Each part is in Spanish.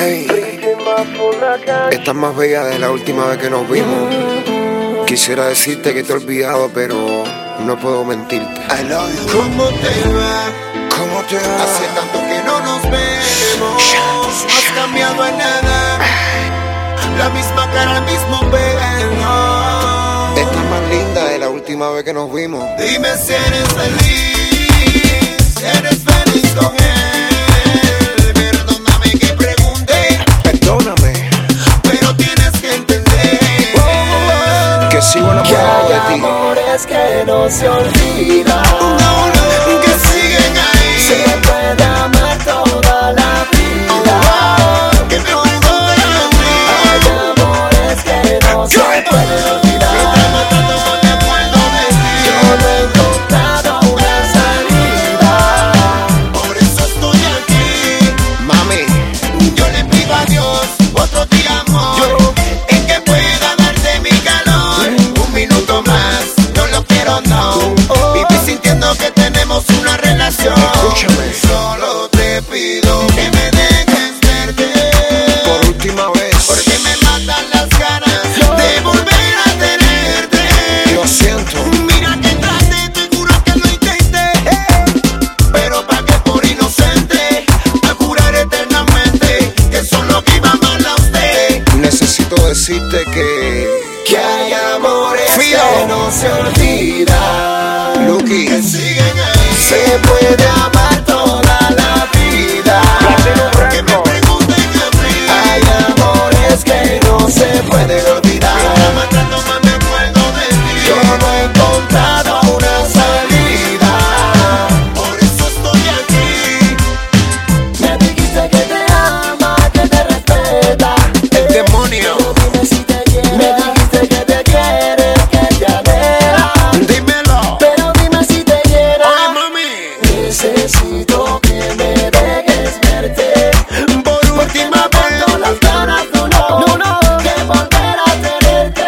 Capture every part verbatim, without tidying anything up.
Hey, estás más bella de la última vez que nos vimos. Quisiera decirte que te he olvidado, pero no puedo mentirte. I love you. ¿Cómo te va? ¿Cómo te va? Hace tanto que no nos vemos. No has cambiado en nada. La misma cara, el mismo pelo. Estás más linda de la última vez que nos vimos. Dime si eres feliz. Eres feliz con él. Perdóname que pregunte. Perdóname. Pero tienes que entender que sigo enamorado de ti. Hay amores que no se olvidan. No, no, que siguen ahí. Se puede amar toda la vida. Oh, que me perdonen a mí. Hay amores que no se pueden olvidar. Mientras más tanto más me acuerdo de ti. Yo no he encontrado una salida. Por eso estoy aquí. Mami, Yo le pido a Dios otro día, amor, en que pueda darte mi calor. Un minuto más, no lo quiero, no. Vivir sintiendo que tenemos una relación. Escúchame. Solo te pido que me dejes verte. por última vez. Porque me matan las ganas de volver a tenerte. Lo siento. Mira que traté, te juro que lo intenté, pero pa' que por inocente me juraré eternamente que solo que iba mal a usted. Necesito decirte que Que hay amores Fido. que no se olvidan. Lucky, Que siguen ahí. Se puede amar toda la vida. Que me pregunten a mí. Hay amores que no se pueden olvidar. Mientras más trato, más me acuerdo de ti. Yo no he encontrado una salida. Por eso estoy aquí. Me dijiste que te ama, que te respeta. el demonio. Pero dime si te quiere. Me dijiste que te quiere, que te anhela. Dímelo. Pero dime si te llena. Oye, mami. Necesito que me dejes verte. Por última vez. Tengo las ganas de no, no, no, de volver a tenerte.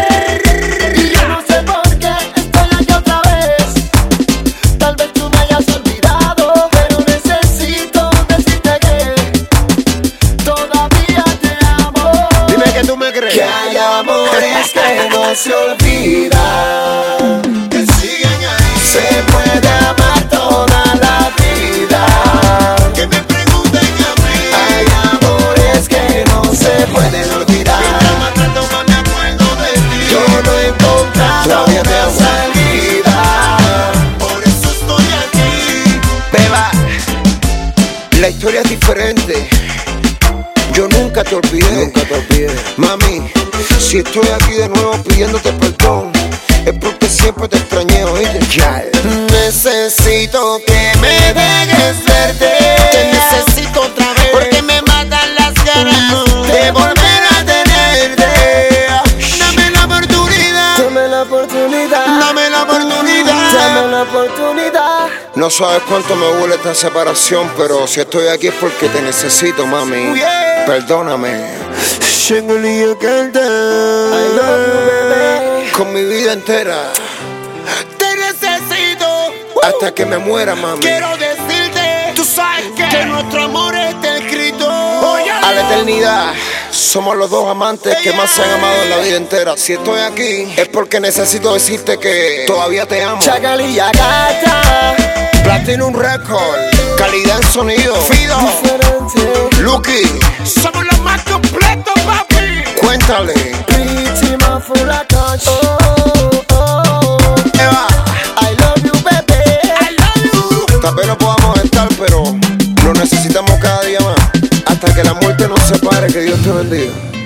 Y yo no sé por qué estoy aquí otra vez. Tal vez tú me hayas olvidado, pero necesito decirte que todavía te amo. Dime que tú me crees. Que hay amores que no se olvidan. Que siguen ahí. Se puede amar toda la vida. Que me pregunten a mí. Hay amores que no se pueden olvidar. Mientras más trato, más me acuerdo de ti. Yo no he encontrado Todavía te una amo. salida. Por eso estoy aquí. Beba, la historia es diferente. Yo nunca te olvidé. Nunca te olvidé. Mami, si estoy aquí de nuevo pidiéndote perdón, es porque siempre te extrañé, oíste. Ya. Necesito que me dejes verte. Te necesito otra vez. Porque me matan las ganas de volver a tenerte. Dame la oportunidad. Dame la oportunidad. Dame la oportunidad. Dame la oportunidad. No sabes cuánto me duele esta separación, pero si estoy aquí es porque te necesito, mami. Oh, yeah. Perdóname. I love you, bebé. Con mi vida entera, Te necesito. hasta que me muera, mami. Quiero decirte, tú sabes que, que nuestro amor está escrito A la eternidad. Somos los dos amantes que más se han amado en la vida entera. Si estoy aquí es porque necesito decirte que todavía te amo. Chagalilla gata. Platinum Record, calidad en sonido. Fido, Diferente. Lucky, Somos los más completos, papi. cuéntale. Pretty man full of touch. Oh, oh, oh. Eva, I love you, baby. I love you. tal vez no podamos estar, pero lo necesitamos cada día más. Hasta que la muerte nos separe, que Dios te bendiga.